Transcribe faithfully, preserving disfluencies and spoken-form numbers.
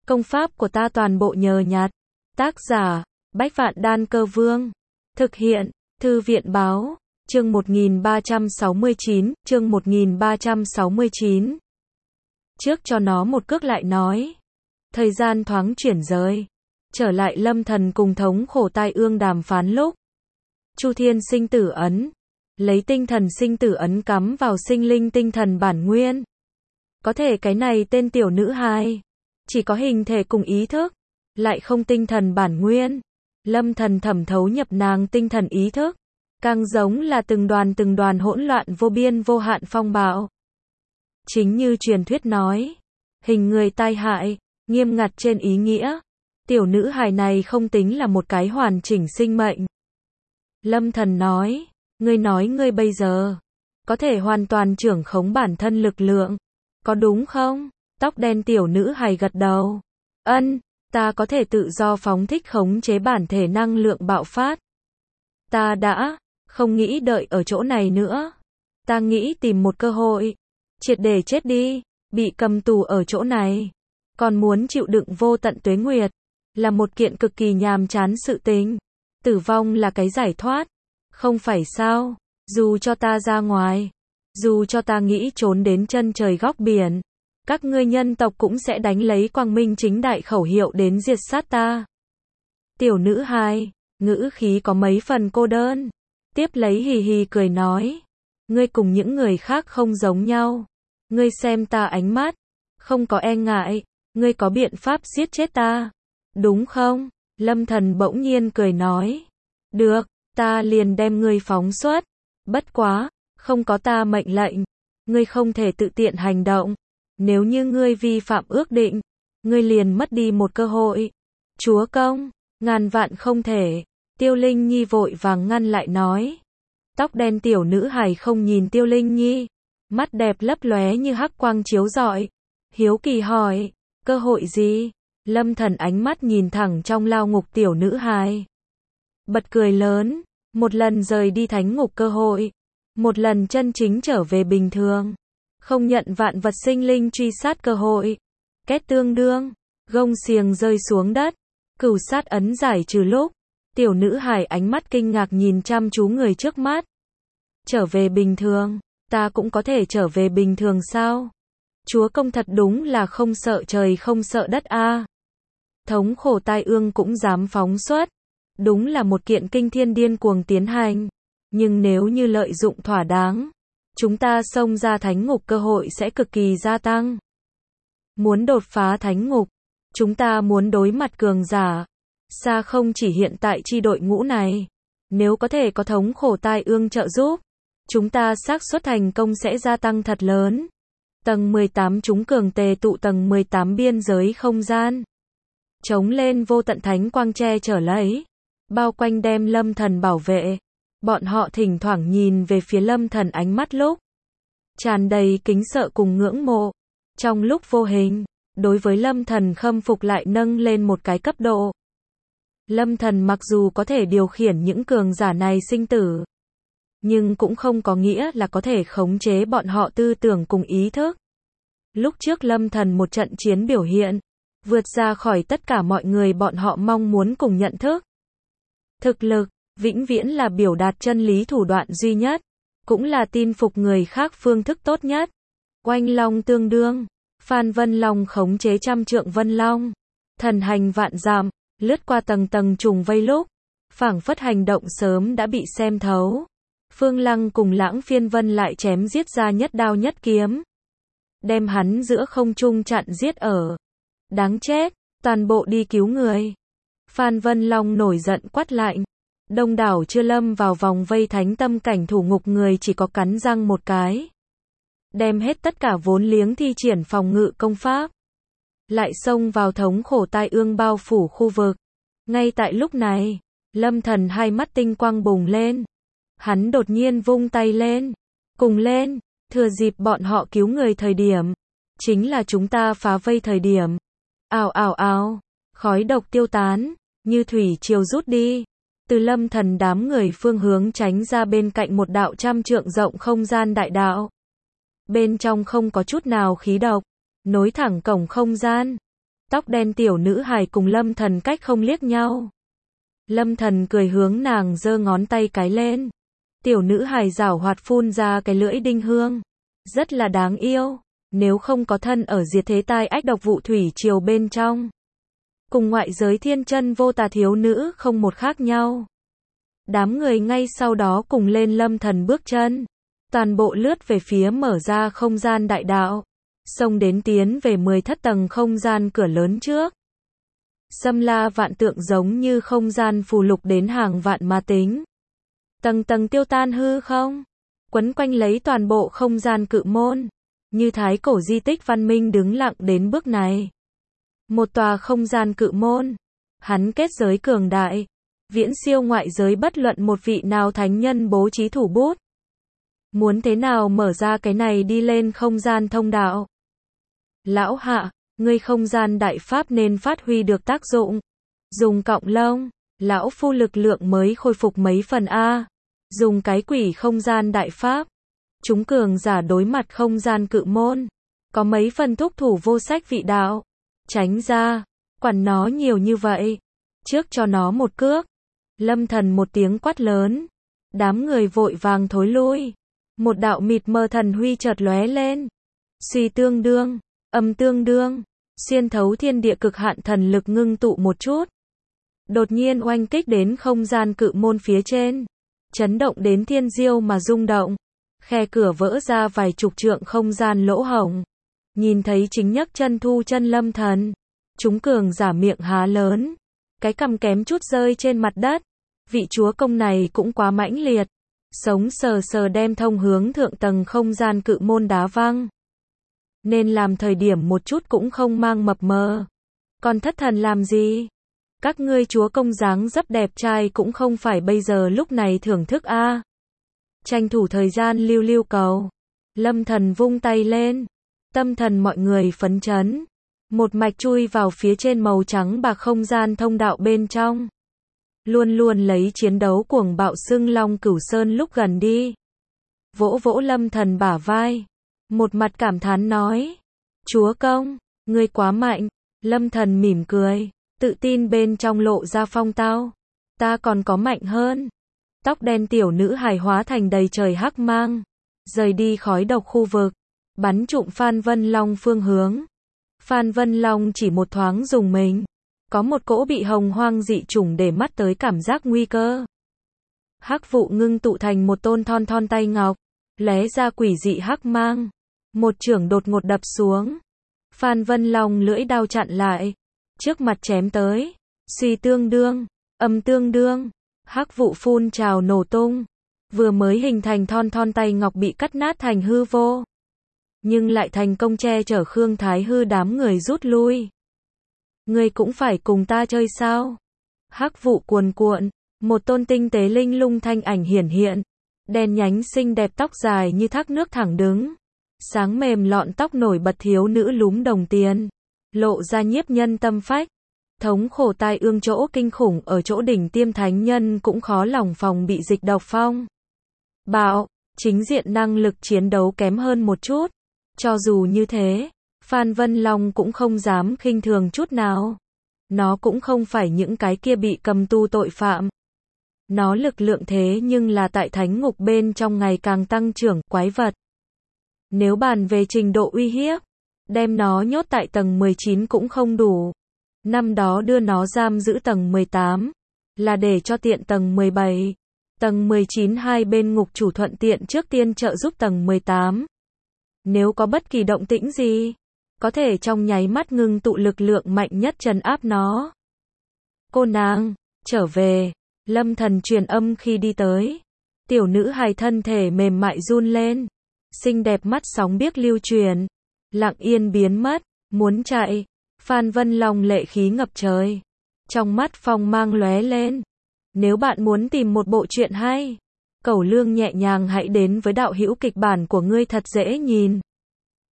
Công pháp của ta toàn bộ nhờ nhặt. Tác giả, Bách Vạn Đan Cơ Vương. Thực hiện, Thư viện báo, chương một nghìn ba trăm sáu mươi chín, chương một nghìn ba trăm sáu mươi chín. Trước cho nó một cước lại nói. Thời gian thoáng chuyển rời. Trở lại Lâm Thần cùng thống khổ tai ương đàm phán lúc. Chu Thiên sinh tử ấn. Lấy tinh thần sinh tử ấn cắm vào sinh linh tinh thần bản nguyên. Có thể cái này tên tiểu nữ hài. Chỉ có hình thể cùng ý thức. Lại không tinh thần bản nguyên. Lâm Thần thẩm thấu nhập nàng tinh thần ý thức. Càng giống là từng đoàn từng đoàn hỗn loạn vô biên vô hạn phong bạo. Chính như truyền thuyết nói. Hình người tai hại, nghiêm ngặt trên ý nghĩa. Tiểu nữ hài này không tính là một cái hoàn chỉnh sinh mệnh. Lâm Thần nói. Ngươi nói ngươi bây giờ có thể hoàn toàn trưởng khống bản thân lực lượng. Có đúng không? Tóc đen tiểu nữ hài gật đầu. Ân, ta có thể tự do phóng thích khống chế bản thể năng lượng bạo phát. Ta đã không nghĩ đợi ở chỗ này nữa. Ta nghĩ tìm một cơ hội. Triệt để chết đi. Bị cầm tù ở chỗ này. Còn muốn chịu đựng vô tận tuế nguyệt. Là một kiện cực kỳ nhàm chán sự tình. Tử vong là cái giải thoát. Không phải sao? Dù cho ta ra ngoài. Dù cho ta nghĩ trốn đến chân trời góc biển. Các ngươi nhân tộc cũng sẽ đánh lấy quang minh chính đại khẩu hiệu đến diệt sát ta. Tiểu nữ hài, ngữ khí có mấy phần cô đơn. Tiếp lấy hì hì cười nói. Ngươi cùng những người khác không giống nhau. Ngươi xem ta ánh mắt. Không có e ngại. Ngươi có biện pháp giết chết ta. Đúng không? Lâm Thần bỗng nhiên cười nói. Được, ta liền đem ngươi phóng xuất. Bất quá, không có ta mệnh lệnh. Ngươi không thể tự tiện hành động. Nếu như ngươi vi phạm ước định, ngươi liền mất đi một cơ hội. Chúa công, ngàn vạn không thể. Tiêu Linh Nhi vội vàng ngăn lại nói. Tóc đen tiểu nữ hài không nhìn Tiêu Linh Nhi. Mắt đẹp lấp lóe như hắc quang chiếu rọi. Hiếu kỳ hỏi, cơ hội gì? Lâm Thần ánh mắt nhìn thẳng trong lao ngục tiểu nữ hài. Bật cười lớn, một lần rời đi thánh ngục cơ hội. Một lần chân chính trở về bình thường. Không nhận vạn vật sinh linh truy sát cơ hội. Két tương đương, gông xiềng rơi xuống đất. Cửu sát ấn giải trừ lúc. Tiểu nữ hài ánh mắt kinh ngạc nhìn chăm chú người trước mắt. Trở về bình thường, ta cũng có thể trở về bình thường sao? Chúa công thật đúng là không sợ trời không sợ đất a. Thống khổ tai ương cũng dám phóng xuất. Đúng là một kiện kinh thiên điên cuồng tiến hành. Nhưng nếu như lợi dụng thỏa đáng, chúng ta xông ra thánh ngục cơ hội sẽ cực kỳ gia tăng. Muốn đột phá thánh ngục, chúng ta muốn đối mặt cường giả. Xa không chỉ hiện tại chi đội ngũ này. Nếu có thể có thống khổ tai ương trợ giúp, chúng ta xác suất thành công sẽ gia tăng thật lớn. Tầng mười tám chúng cường tề tụ tầng mười tám biên giới không gian. Chống lên vô tận thánh quang che chở lấy. Bao quanh đem Lâm Thần bảo vệ. Bọn họ thỉnh thoảng nhìn về phía Lâm Thần ánh mắt lúc. Tràn đầy kính sợ cùng ngưỡng mộ. Trong lúc vô hình, đối với Lâm Thần khâm phục lại nâng lên một cái cấp độ. Lâm Thần mặc dù có thể điều khiển những cường giả này sinh tử. Nhưng cũng không có nghĩa là có thể khống chế bọn họ tư tưởng cùng ý thức. Lúc trước Lâm Thần một trận chiến biểu hiện. Vượt ra khỏi tất cả mọi người bọn họ mong muốn cùng nhận thức. Thực lực, vĩnh viễn là biểu đạt chân lý thủ đoạn duy nhất. Cũng là tin phục người khác phương thức tốt nhất. Oanh long tương đương. Phan Vân Long khống chế trăm trượng Vân Long. Thần hành vạn dặm, lướt qua tầng tầng trùng vây lúc. Phảng phất hành động sớm đã bị xem thấu. Phương Lăng cùng Lãng Phiên Vân lại chém giết ra nhất đao nhất kiếm. Đem hắn giữa không trung chặn giết ở. Đáng chết, toàn bộ đi cứu người. Phan Vân Long nổi giận quát lạnh. Đông đảo chưa lâm vào vòng vây thánh tâm cảnh thủ ngục người chỉ có cắn răng một cái. Đem hết tất cả vốn liếng thi triển phòng ngự công pháp. Lại xông vào thống khổ tai ương bao phủ khu vực. Ngay tại lúc này, Lâm Thần hai mắt tinh quang bùng lên. Hắn đột nhiên vung tay lên. Cùng lên, thừa dịp bọn họ cứu người thời điểm. Chính là chúng ta phá vây thời điểm. Ào ào ào, khói độc tiêu tán, như thủy triều rút đi. Từ Lâm Thần đám người phương hướng tránh ra bên cạnh một đạo trăm trượng rộng không gian đại đạo. Bên trong không có chút nào khí độc, nối thẳng cổng không gian. Tóc đen tiểu nữ hài cùng Lâm Thần cách không liếc nhau. Lâm Thần cười hướng nàng giơ ngón tay cái lên. Tiểu nữ hài giảo hoạt phun ra cái lưỡi đinh hương. Rất là đáng yêu. Nếu không có thân ở diệt thế tai ách độc vụ thủy triều bên trong. Cùng ngoại giới thiên chân vô tà thiếu nữ không một khác nhau. Đám người ngay sau đó cùng lên Lâm Thần bước chân. Toàn bộ lướt về phía mở ra không gian đại đạo. Xông đến tiến về mười thất tầng không gian cửa lớn trước. Xâm la vạn tượng giống như không gian phù lục đến hàng vạn ma tính. Tầng tầng tiêu tan hư không. Quấn quanh lấy toàn bộ không gian cự môn. Như thái cổ di tích văn minh đứng lặng đến bước này. Một tòa không gian cự môn. Hắn kết giới cường đại. Viễn siêu ngoại giới bất luận một vị nào thánh nhân bố trí thủ bút. Muốn thế nào mở ra cái này đi lên không gian thông đạo. Lão hạ, ngươi không gian đại pháp nên phát huy được tác dụng. Dùng cọng lông, lão phu lực lượng mới khôi phục mấy phần A. Dùng cái quỷ không gian đại pháp. Chúng cường giả đối mặt không gian cự môn. Có mấy phần thúc thủ vô sách vị đạo. Tránh ra, quản nó nhiều như vậy. Trước cho nó một cước. Lâm Thần một tiếng quát lớn. Đám người vội vàng thối lui. Một đạo mịt mờ thần huy chợt lóe lên. Suy tương đương, âm tương đương, xuyên thấu thiên địa cực hạn thần lực ngưng tụ một chút. Đột nhiên oanh kích đến không gian cự môn phía trên. Chấn động đến thiên diêu mà rung động. Khe cửa vỡ ra vài chục trượng không gian lỗ hổng. Nhìn thấy chính nhấc chân thu chân Lâm Thần. Chúng cường giả miệng há lớn. Cái cằm kém chút rơi trên mặt đất. Vị chúa công này cũng quá mãnh liệt. Sống sờ sờ đem thông hướng thượng tầng không gian cự môn đá văng. Nên làm thời điểm một chút cũng không mang mập mờ. Còn thất thần làm gì? Các ngươi chúa công dáng dấp đẹp trai cũng không phải bây giờ lúc này thưởng thức a. Tranh thủ thời gian lưu lưu cầu. Lâm Thần vung tay lên. Tâm thần mọi người phấn chấn. Một mạch chui vào phía trên màu trắng bạc không gian thông đạo bên trong. Luôn luôn lấy chiến đấu cuồng bạo xưng long cửu sơn lúc gần đi. Vỗ vỗ Lâm Thần bả vai. Một mặt cảm thán nói. Chúa công, ngươi quá mạnh. Lâm Thần mỉm cười. Tự tin bên trong lộ ra phong tao. Ta còn có mạnh hơn. Tóc đen tiểu nữ hài hóa thành đầy trời hắc mang. Rời đi khói độc khu vực. Bắn trụng Phan Vân Long phương hướng. Phan Vân Long chỉ một thoáng dùng mình. Có một cỗ bị hồng hoang dị chủng để mắt tới cảm giác nguy cơ. Hắc vụ ngưng tụ thành một tôn thon thon tay ngọc. Lóe ra quỷ dị hắc mang. Một chưởng đột ngột đập xuống. Phan Vân Long lưỡi đao chặn lại. Trước mặt chém tới. Suy tương đương. Âm tương đương. Hắc vụ phun trào nổ tung. Vừa mới hình thành thon thon tay ngọc bị cắt nát thành hư vô. Nhưng lại thành công che chở Khương Thái Hư đám người rút lui. Ngươi cũng phải cùng ta chơi sao? Hắc vụ cuồn cuộn. Một tôn tinh tế linh lung thanh ảnh hiển hiện. Đen nhánh xinh đẹp tóc dài như thác nước thẳng đứng. Sáng mềm lọn tóc nổi bật thiếu nữ lúm đồng tiền. Lộ ra nhiếp nhân tâm phách. Thống khổ tai ương chỗ kinh khủng ở chỗ đỉnh tiêm thánh nhân cũng khó lòng phòng bị dịch độc phong. Bạo, chính diện năng lực chiến đấu kém hơn một chút. Cho dù như thế, Phan Vân Long cũng không dám khinh thường chút nào. Nó cũng không phải những cái kia bị cầm tù tội phạm. Nó lực lượng thế nhưng là tại thánh ngục bên trong ngày càng tăng trưởng quái vật. Nếu bàn về trình độ uy hiếp, đem nó nhốt tại tầng mười chín cũng không đủ. Năm đó đưa nó giam giữ tầng mười tám, là để cho tiện tầng mười bảy. Tầng mười chín hai bên ngục chủ thuận tiện trước tiên trợ giúp tầng mười tám. Nếu có bất kỳ động tĩnh gì, có thể trong nháy mắt ngưng tụ lực lượng mạnh nhất trấn áp nó. Cô nàng, trở về. Lâm Thần truyền âm khi đi tới. Tiểu nữ hài thân thể mềm mại run lên. Xinh đẹp mắt sóng biếc lưu truyền. Lặng yên biến mất. Muốn chạy. Phan Vân Long lệ khí ngập trời. Trong mắt phong mang lóe lên. Nếu bạn muốn tìm một bộ truyện hay, cẩu lương nhẹ nhàng hãy đến với đạo hữu kịch bản của ngươi thật dễ nhìn.